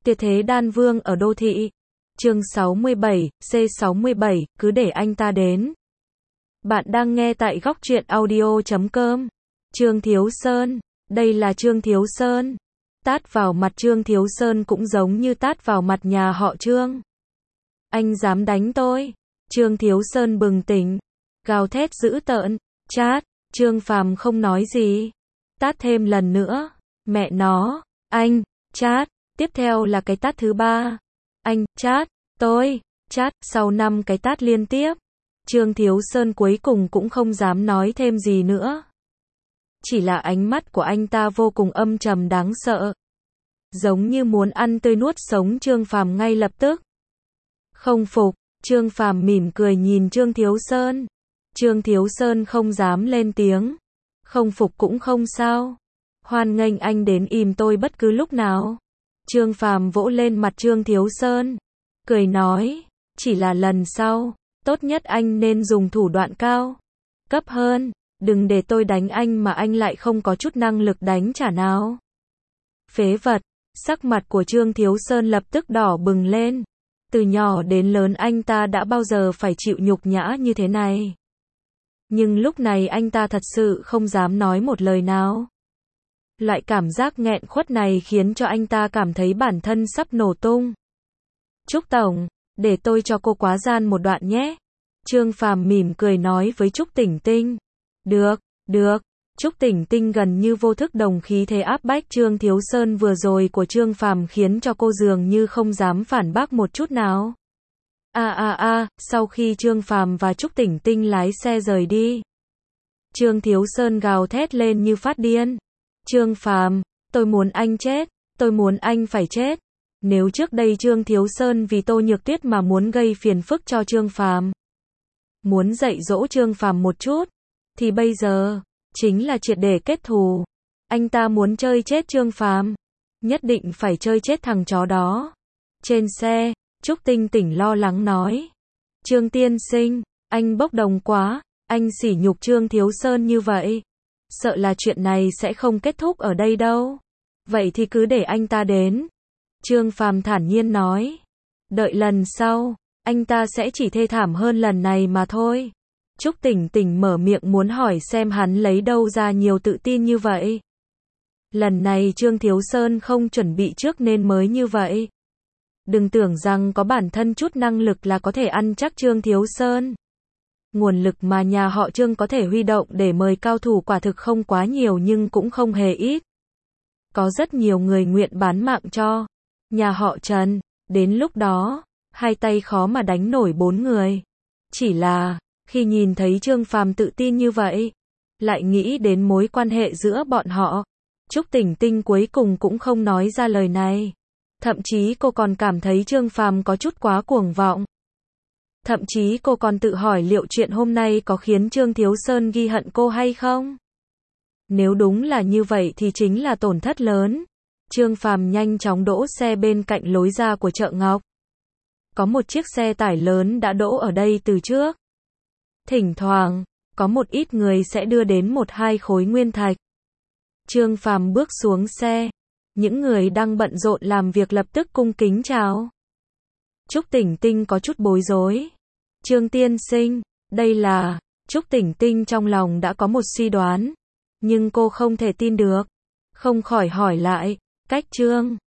Tuyệt thế đan vương ở đô thị. Chương 67, C67, cứ để anh ta đến. Bạn đang nghe tại góc truyện audio.com. Trương Thiếu Sơn. Đây là Trương Thiếu Sơn. Tát vào mặt Trương Thiếu Sơn cũng giống như tát vào mặt nhà họ Trương. Anh dám đánh tôi? Trương Thiếu Sơn bừng tỉnh, gào thét dữ tợn. Chát. Trương Phàm không nói gì. Tát thêm lần nữa. Mẹ nó, anh, chát. Tiếp theo là cái tát thứ ba. Anh, chát, tôi, chát. Sau 5 cái tát liên tiếp, Trương Thiếu Sơn cuối cùng cũng không dám nói thêm gì nữa. Chỉ là ánh mắt của anh ta vô cùng âm trầm đáng sợ, giống như muốn ăn tươi nuốt sống Trương Phàm ngay lập tức. Không phục, Trương Phàm mỉm cười nhìn Trương Thiếu Sơn. Trương Thiếu Sơn không dám lên tiếng. Không phục cũng không sao. Hoan nghênh anh đến ìm tôi bất cứ lúc nào. Trương Phàm vỗ lên mặt Trương Thiếu Sơn, cười nói, chỉ là lần sau, tốt nhất anh nên dùng thủ đoạn cao cấp hơn, đừng để tôi đánh anh mà anh lại không có chút năng lực đánh trả nào. Phế vật. Sắc mặt của Trương Thiếu Sơn lập tức đỏ bừng lên. Từ nhỏ đến lớn anh ta đã bao giờ phải chịu nhục nhã như thế này. Nhưng lúc này anh ta thật sự không dám nói một lời nào. Loại cảm giác nghẹn khuất này khiến cho anh ta cảm thấy bản thân sắp nổ tung. Trúc Tổng, để tôi cho cô quá gian một đoạn nhé. Trương Phàm mỉm cười nói với Trúc Tỉnh Tinh. Được, được. Trúc Tỉnh Tinh gần như vô thức đồng khí thế áp bách Trương Thiếu Sơn vừa rồi của Trương Phàm khiến cho cô dường như không dám phản bác một chút nào. Sau khi Trương Phàm và Trúc Tỉnh Tinh lái xe rời đi, Trương Thiếu Sơn gào thét lên như phát điên. Trương Phàm, tôi muốn anh chết, tôi muốn anh phải chết. Nếu trước đây Trương Thiếu Sơn vì Tô Nhược Tuyết mà muốn gây phiền phức cho Trương Phàm, muốn dạy dỗ Trương Phàm một chút, thì bây giờ chính là triệt để kết thù. Anh ta muốn chơi chết Trương Phàm, nhất định phải chơi chết thằng chó đó. Trên xe, Trúc Tinh Tỉnh lo lắng nói, Trương tiên sinh, anh bốc đồng quá, anh sỉ nhục Trương Thiếu Sơn như vậy, sợ là chuyện này sẽ không kết thúc ở đây đâu. Vậy thì cứ để anh ta đến. Trương Phàm thản nhiên nói, đợi lần sau, anh ta sẽ chỉ thê thảm hơn lần này mà thôi. Trúc Tỉnh Tỉnh mở miệng muốn hỏi xem hắn lấy đâu ra nhiều tự tin như vậy. Lần này Trương Thiếu Sơn không chuẩn bị trước nên mới như vậy. Đừng tưởng rằng có bản thân chút năng lực là có thể ăn chắc Trương Thiếu Sơn. Nguồn lực mà nhà họ Trương có thể huy động để mời cao thủ quả thực không quá nhiều nhưng cũng không hề ít. Có rất nhiều người nguyện bán mạng cho nhà họ Trần. Đến lúc đó, hai tay khó mà đánh nổi 4 người. Chỉ là, khi nhìn thấy Trương Phàm tự tin như vậy, lại nghĩ đến mối quan hệ giữa bọn họ, Trúc Tỉnh Tinh cuối cùng cũng không nói ra lời này. Thậm chí cô còn cảm thấy Trương Phàm có chút quá cuồng vọng. Thậm chí cô còn tự hỏi liệu chuyện hôm nay có khiến Trương Thiếu Sơn ghi hận cô hay không? Nếu đúng là như vậy thì chính là tổn thất lớn. Trương Phàm nhanh chóng đỗ xe bên cạnh lối ra của chợ Ngọc. Có một chiếc xe tải lớn đã đỗ ở đây từ trước. Thỉnh thoảng, có một ít người sẽ đưa đến 1-2 khối nguyên thạch. Trương Phàm bước xuống xe. Những người đang bận rộn làm việc lập tức cung kính chào. Trúc Tỉnh Tinh có chút bối rối. Trương tiên sinh, đây là... Trúc Tỉnh Tinh trong lòng đã có một suy đoán. Nhưng cô không thể tin được. Không khỏi hỏi lại, cách Trương